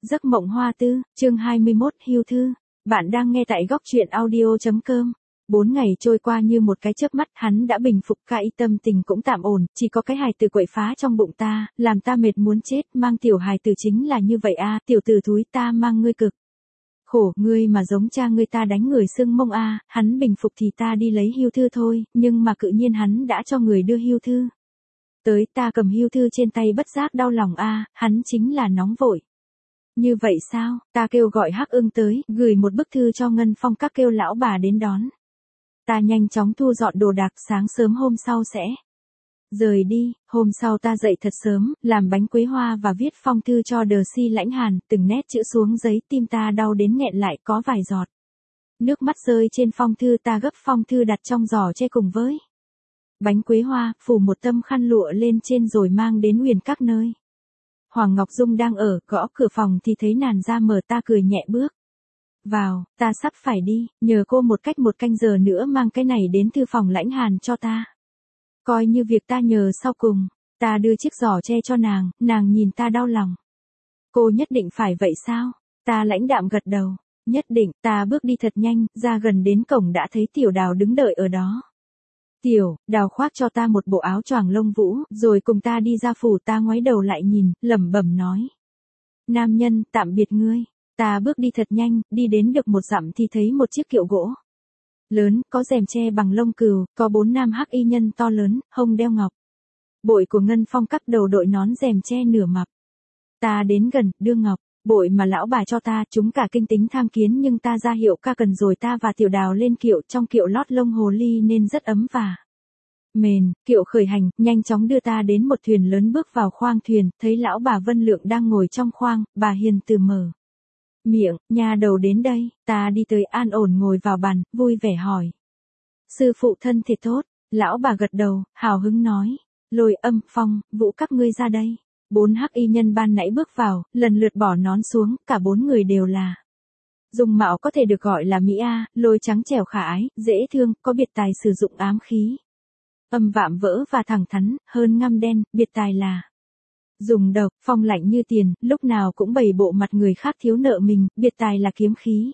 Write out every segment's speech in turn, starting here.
Giấc mộng hoa tư, chương 21, hưu thư. Bạn đang nghe tại góc truyện audio.com. 4 ngày trôi qua như một cái chớp mắt, hắn đã bình phục, cả tâm tình cũng tạm ổn, chỉ có cái hài tử quậy phá trong bụng ta, làm ta mệt muốn chết, mang tiểu hài tử chính là như vậy a, tiểu tử thúi, ta mang ngươi cực khổ, ngươi mà giống cha ngươi ta đánh người sưng mông a. Hắn bình phục thì ta đi lấy hưu thư thôi, nhưng mà tự nhiên hắn đã cho người đưa hưu thư tới, ta cầm hưu thư trên tay bất giác đau lòng a, hắn chính là nóng vội. Như vậy sao, ta kêu gọi Hắc Ưng tới, gửi một bức thư cho Ngân Phong các, kêu lão bà đến đón. Ta nhanh chóng thu dọn đồ đạc, sáng sớm hôm sau sẽ rời đi. Hôm sau ta dậy thật sớm, làm bánh quế hoa và viết phong thư cho Đờ Si Lãnh Hàn, từng nét chữ xuống giấy, tim ta đau đến nghẹn lại, có vài giọt nước mắt rơi trên phong thư. Ta gấp phong thư đặt trong giỏ tre cùng với bánh quế hoa, phủ một tấm khăn lụa lên trên rồi mang đến Huyền các nơi. Hoàng Ngọc Dung đang ở, gõ cửa phòng thì thấy nàng ra mở, ta cười nhẹ bước vào, ta sắp phải đi, nhờ cô một canh giờ nữa mang cái này đến thư phòng Lãnh Hàn cho ta. Coi như việc ta nhờ sau cùng. Ta đưa chiếc giỏ tre cho nàng, nàng nhìn ta đau lòng. Cô nhất định phải vậy sao? Ta lãnh đạm gật đầu. Nhất định. Ta bước đi thật nhanh, ra gần đến cổng đã thấy Tiểu Đào đứng đợi ở đó. Tiểu Đào khoác cho ta một bộ áo choàng lông vũ, rồi cùng ta đi ra phủ. Ta ngoái đầu lại nhìn, lẩm bẩm nói: nam nhân, tạm biệt ngươi. Ta bước đi thật nhanh, đi đến được một dặm thì thấy một chiếc kiệu gỗ lớn, có rèm tre bằng lông cừu, có 4 nam hắc y nhân to lớn, hông đeo ngọc bội của Ngân Phong các, đầu đội nón rèm tre nửa mập. Ta đến gần, đưa ngọc bội mà lão bà cho ta, chúng cả kinh tính tham kiến, nhưng ta ra hiệu ca cần rồi ta và Tiểu Đào lên kiệu. Trong kiệu lót lông hồ ly nên rất ấm và mền. Kiệu khởi hành, nhanh chóng đưa ta đến một thuyền lớn. Bước vào khoang thuyền, thấy lão bà Vân Lượng đang ngồi trong khoang. Bà hiền từ mở miệng: nhà đầu đến đây. Ta đi tới an ổn ngồi vào bàn, vui vẻ hỏi: sư phụ thân thể tốt? Lão bà gật đầu, hào hứng nói: Lôi Âm, Phong, Vũ các ngươi ra đây. 4 hắc y nhân ban nãy bước vào, lần lượt bỏ nón xuống, cả 4 người đều là dung mạo có thể được gọi là mỹ a. Lôi trắng trẻo khả ái, dễ thương, có biệt tài sử dụng ám khí Âm vạm vỡ và thẳng thắn, hơn ngăm đen, biệt tài là dùng độc. Phong lạnh như tiền, lúc nào cũng bày bộ mặt người khác thiếu nợ mình, biệt tài là kiếm khí.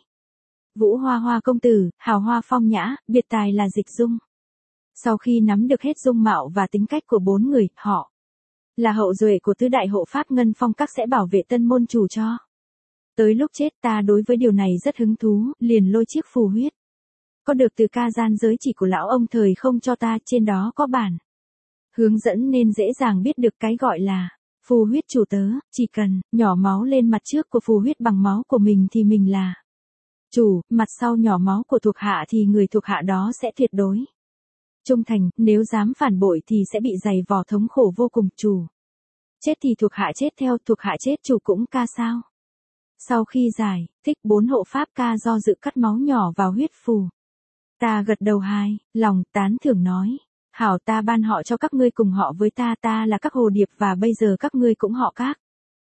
Vũ Hoa Hoa công tử, hào hoa phong nhã, biệt tài là Dịch Dung. Sau khi nắm được hết dung mạo và tính cách của 4 người, họ là hậu duệ của tứ đại hộ pháp Ngân Phong các, sẽ bảo vệ Tân môn chủ cho tới lúc chết. Ta đối với điều này rất hứng thú, liền lôi chiếc phù huyết có được từ ca gian giới chỉ của lão ông thời không cho ta, trên đó có bản hướng dẫn nên dễ dàng biết được cái gọi là phù huyết chủ tớ. Chỉ cần nhỏ máu lên mặt trước của phù huyết bằng máu của mình thì mình là chủ, mặt sau nhỏ máu của thuộc hạ thì người thuộc hạ đó sẽ tuyệt đối trung thành, nếu dám phản bội thì sẽ bị dày vò thống khổ vô cùng. Chủ chết thì thuộc hạ chết theo, thuộc hạ chết chủ cũng ca sao. Sau khi giải thích 4 hộ pháp ca do dự cắt máu nhỏ vào huyết phù. Ta gật đầu hài lòng, tán thưởng nói: hảo, ta ban họ cho các ngươi cùng họ với ta, ta là các hồ điệp và bây giờ các ngươi cũng họ các.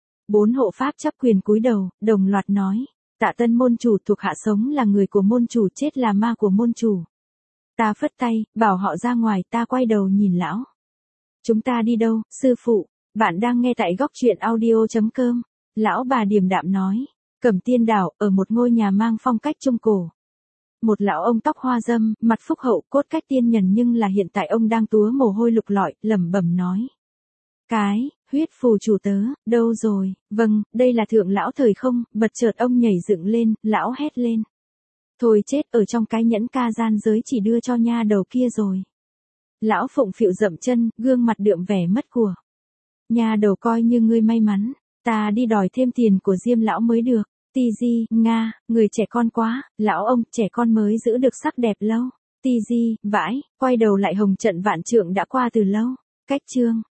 4 hộ pháp chắp quyền cúi đầu, đồng loạt nói: tạ Tân môn chủ, thuộc hạ sống là người của môn chủ, chết là ma của môn chủ. Ta phất tay, bảo họ ra ngoài. Ta quay đầu nhìn lão: chúng ta đi đâu, sư phụ? Bạn đang nghe tại góc truyện audio.com. Lão bà điềm đạm nói: Cẩm Tiên đảo, ở một ngôi nhà mang phong cách trung cổ. Một lão ông tóc hoa râm, mặt phúc hậu, cốt cách tiên nhân, nhưng là hiện tại ông đang túa mồ hôi lục lọi, lẩm bẩm nói: cái huyết phù chủ tớ, đâu rồi? Vâng, đây là thượng lão thời không. Bật chợt ông nhảy dựng lên, lão hét lên: thôi chết, ở trong cái nhẫn ca gian giới chỉ đưa cho nha đầu kia rồi. Lão phụng phịu dậm chân, gương mặt đượm vẻ mất của. Nha đầu, coi như ngươi may mắn, ta đi đòi thêm tiền của Diêm lão mới được. Ti Di, Nga, người trẻ con quá. Lão ông, trẻ con mới giữ được sắc đẹp lâu. Ti Di, vãi, quay đầu lại, hồng trận vạn trượng đã qua từ lâu. Cách chương